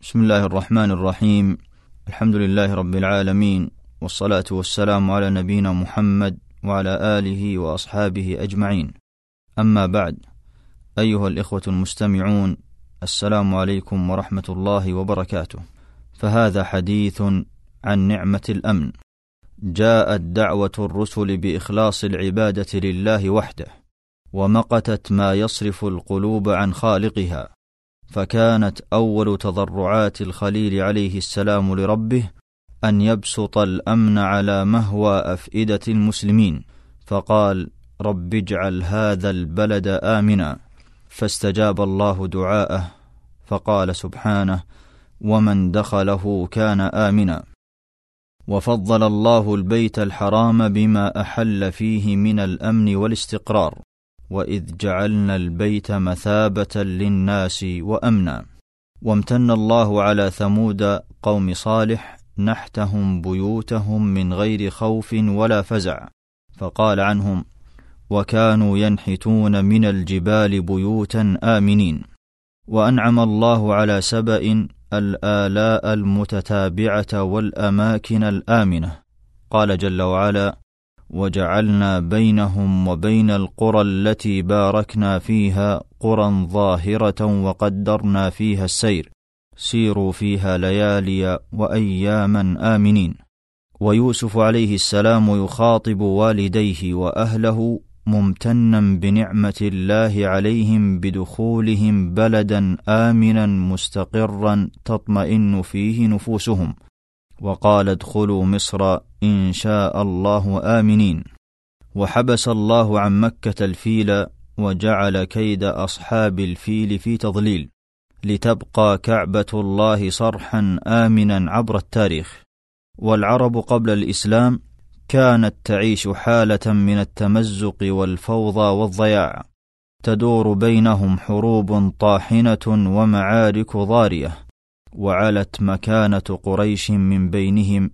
بسم الله الرحمن الرحيم. الحمد لله رب العالمين، والصلاة والسلام على نبينا محمد وعلى آله وأصحابه أجمعين. أما بعد، أيها الإخوة المستمعون، السلام عليكم ورحمة الله وبركاته. فهذا حديث عن نعمة الأمن. جاءت دعوة الرسل بإخلاص العبادة لله وحده، ومقتت ما يصرف القلوب عن خالقها، فكانت أول تضرعات الخليل عليه السلام لربه أن يبسط الأمن على مهوى أفئدة المسلمين، فقال: رب اجعل هذا البلد آمنا، فاستجاب الله دعاءه، فقال سبحانه: ومن دخله كان آمنا. وفضل الله البيت الحرام بما أحل فيه من الأمن والاستقرار: وإذ جعلنا البيت مثابة للناس وأمنا. وامتن الله على ثمود قوم صالح نحتهم بيوتهم من غير خوف ولا فزع، فقال عنهم: وكانوا ينحتون من الجبال بيوتا آمنين. وأنعم الله على سبأ الآلاء المتتابعة والأماكن الآمنة، قال جل وعلا: وجعلنا بينهم وبين القرى التي باركنا فيها قرى ظاهرة وقدرنا فيها السير، سيروا فيها ليالي وأياما آمنين. ويوسف عليه السلام يخاطب والديه وأهله ممتنا بنعمة الله عليهم بدخولهم بلدا آمنا مستقرا تطمئن فيه نفوسهم، وقال: ادخلوا مصر إن شاء الله آمنين. وحبس الله عن مكة الفيل، وجعل كيد أصحاب الفيل في تضليل، لتبقى كعبة الله صرحا آمنا عبر التاريخ. والعرب قبل الإسلام كانت تعيش حالة من التمزق والفوضى والضياع، تدور بينهم حروب طاحنة ومعارك ضارية، وعلت مكانة قريش من بينهم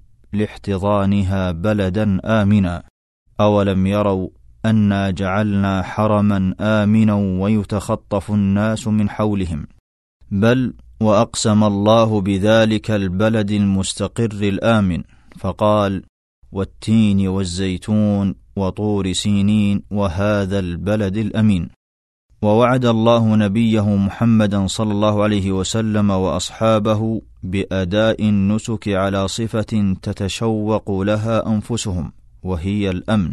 لاحتضانها بلدا آمنا. أولم يروا أنا جعلنا حرما آمنا ويتخطف الناس من حولهم، بل وأقسم الله بذلك البلد المستقر الآمن، فقال: والتين والزيتون وطور سينين وهذا البلد الأمين. ووعد الله نبيه محمدا صلى الله عليه وسلم وأصحابه بأداء النسك على صفة تتشوق لها أنفسهم، وهي الأمن: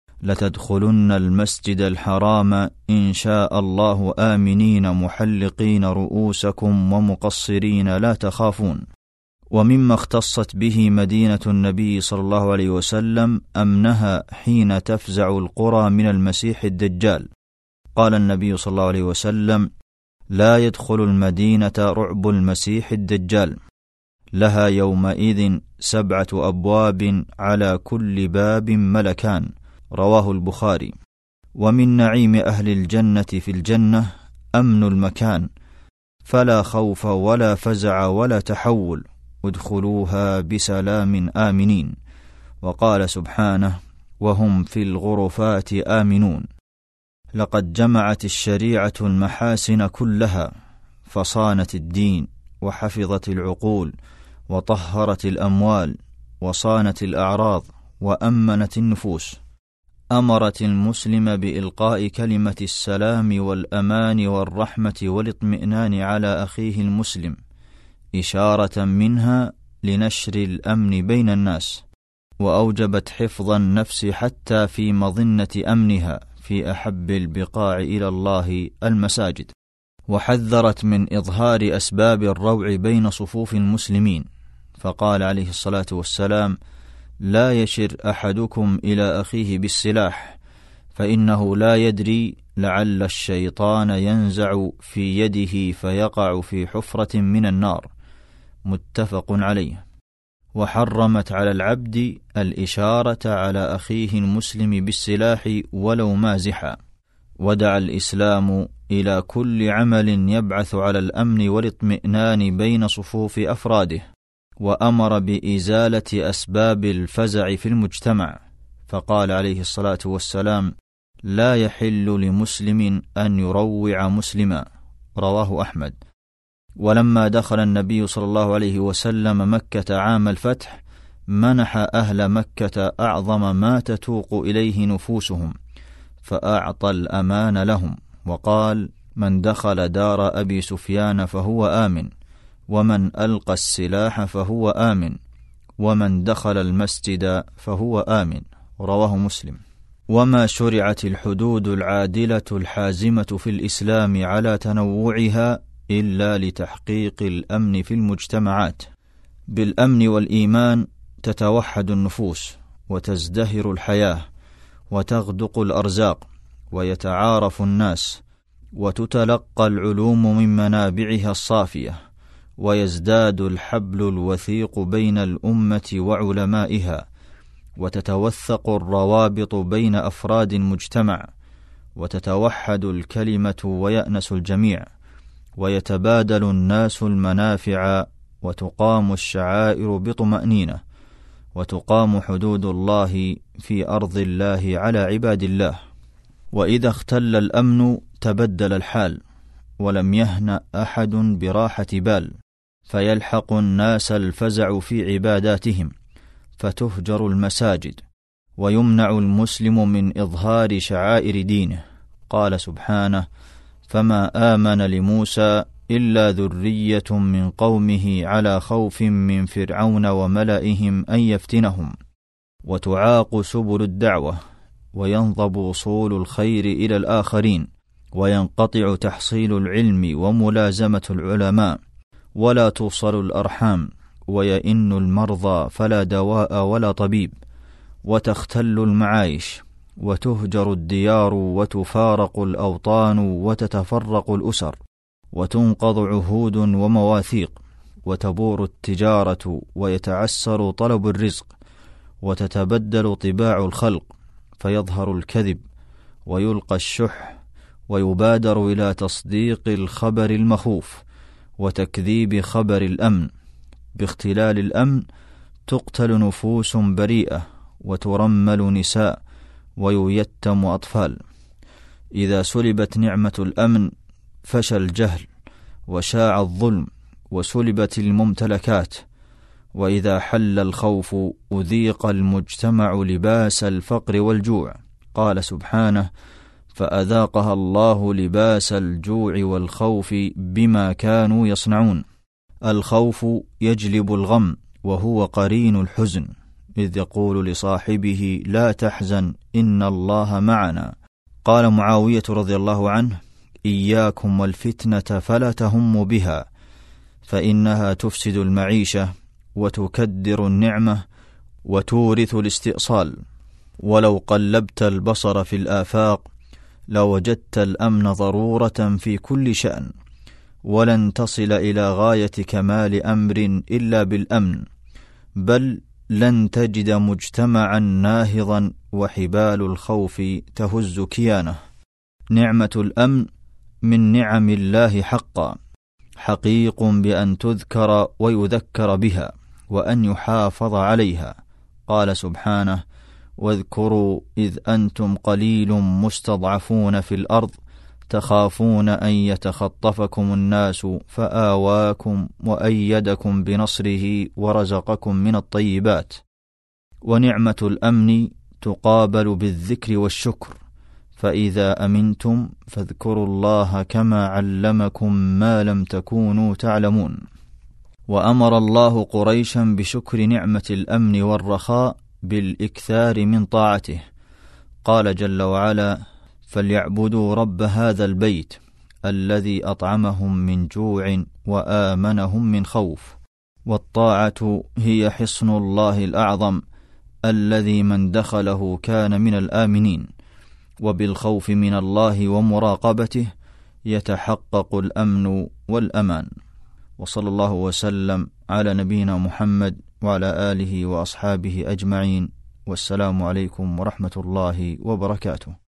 لتدخلن المسجد الحرام إن شاء الله آمنين محلقين رؤوسكم ومقصرين لا تخافون. ومما اختصت به مدينة النبي صلى الله عليه وسلم أمنها حين تفزع القرى من المسيح الدجال. قال النبي صلى الله عليه وسلم: لا يدخل المدينة رعب المسيح الدجال، لها يومئذ 7 أبواب على كل باب ملكان، رواه البخاري. ومن نعيم أهل الجنة في الجنة أمن المكان، فلا خوف ولا فزع ولا تحول، ادخلوها بسلام آمنين. وقال سبحانه: وهم في الغرفات آمنون. لقد جمعت الشريعة المحاسن كلها، فصانت الدين وحفظت العقول وطهرت الأموال وصانت الأعراض وأمنت النفوس. أمرت المسلم بإلقاء كلمة السلام والأمان والرحمة والاطمئنان على أخيه المسلم، إشارة منها لنشر الأمن بين الناس، وأوجبت حفظ النفس حتى في مظنة أمنها في أحب البقاع إلى الله المساجد، وحذرت من إظهار أسباب الروع بين صفوف المسلمين، فقال عليه الصلاة والسلام: لا يشر أحدكم إلى أخيه بالسلاح، فإنه لا يدري لعل الشيطان ينزع في يده فيقع في حفرة من النار، متفق عليه. وحرمت على العبد الإشارة على أخيه المسلم بالسلاح ولو مازحا. ودعا الإسلام إلى كل عمل يبعث على الأمن والاطمئنان بين صفوف أفراده، وأمر بإزالة أسباب الفزع في المجتمع، فقال عليه الصلاة والسلام: لا يحل لمسلم أن يروع مسلما، رواه أحمد. ولما دخل النبي صلى الله عليه وسلم مكة عام الفتح منح أهل مكة أعظم ما تتوق إليه نفوسهم، فأعطى الأمان لهم، وقال: من دخل دار أبي سفيان فهو آمن، ومن ألقى السلاح فهو آمن، ومن دخل المسجد فهو آمن. رواه مسلم. وما شرعت الحدود العادلة الحازمة في الإسلام على تنوعها إلا لتحقيق الأمن في المجتمعات. بالأمن والإيمان تتوحد النفوس، وتزدهر الحياة، وتغدق الأرزاق، ويتعارف الناس، وتتلقى العلوم من منابعها الصافية، ويزداد الحبل الوثيق بين الأمة وعلمائها، وتتوثق الروابط بين أفراد المجتمع، وتتوحد الكلمة ويأنس الجميع، ويتبادل الناس المنافع، وتقام الشعائر بطمأنينة، وتقام حدود الله في أرض الله على عباد الله. وإذا اختل الأمن تبدل الحال، ولم يهنأ أحد براحة بال، فيلحق الناس الفزع في عباداتهم، فتهجر المساجد، ويمنع المسلم من إظهار شعائر دينه. قال سبحانه: فما آمن لموسى إلا ذرية من قومه على خوف من فرعون وملئهم أن يفتنهم. وتعاق سبل الدعوة، وينضب وصول الخير إلى الآخرين، وينقطع تحصيل العلم وملازمة العلماء، ولا توصل الأرحام، ويئن المرضى فلا دواء ولا طبيب، وتختل المعايش، وتهجر الديار، وتفارق الأوطان، وتتفرق الأسر، وتنقض عهود ومواثيق، وتبور التجارة، ويتعسر طلب الرزق، وتتبدل طباع الخلق، فيظهر الكذب، ويلقى الشح، ويبادر إلى تصديق الخبر المخوف، وتكذيب خبر الأمن. باختلال الأمن تقتل نفوس بريئة، وترمل نساء، وييتم أطفال. إذا سلبت نعمة الأمن فشى الجهل، وشاع الظلم، وسلبت الممتلكات. وإذا حل الخوف أذيق المجتمع لباس الفقر والجوع. قال سبحانه: فأذاقها الله لباس الجوع والخوف بما كانوا يصنعون. الخوف يجلب الغم، وهو قرين الحزن، إذ يقول لصاحبه: لا تحزن إن الله معنا. قال معاوية رضي الله عنه: إياكم والفتنة فلا تهم بها، فإنها تفسد المعيشة، وتكدر النعمة، وتورث الاستئصال. ولو قلبت البصر في الآفاق لوجدت الأمن ضرورة في كل شأن، ولن تصل إلى غاية كمال أمر إلا بالأمن، بل لن تجد مجتمعا ناهضا وحبال الخوف تهز كيانه. نعمة الأمن من نعم الله حقا، حقيق بأن تذكر ويذكر بها، وأن يحافظ عليها. قال سبحانه: واذكروا إذ أنتم قليل مستضعفون في الأرض تخافون أن يتخطفكم الناس فآواكم وأيدكم بنصره ورزقكم من الطيبات. ونعمة الأمن تقابل بالذكر والشكر، فإذا أمنتم فاذكروا الله كما علمكم ما لم تكونوا تعلمون. وأمر الله قريشا بشكر نعمة الأمن والرخاء بالإكثار من طاعته. قال جل وعلا: فليعبدوا رب هذا البيت الذي أطعمهم من جوع وآمنهم من خوف. والطاعة هي حصن الله الأعظم الذي من دخله كان من الآمنين، وبالخوف من الله ومراقبته يتحقق الأمن والأمان. وصلى الله وسلم على نبينا محمد وعلى آله وأصحابه أجمعين، والسلام عليكم ورحمة الله وبركاته.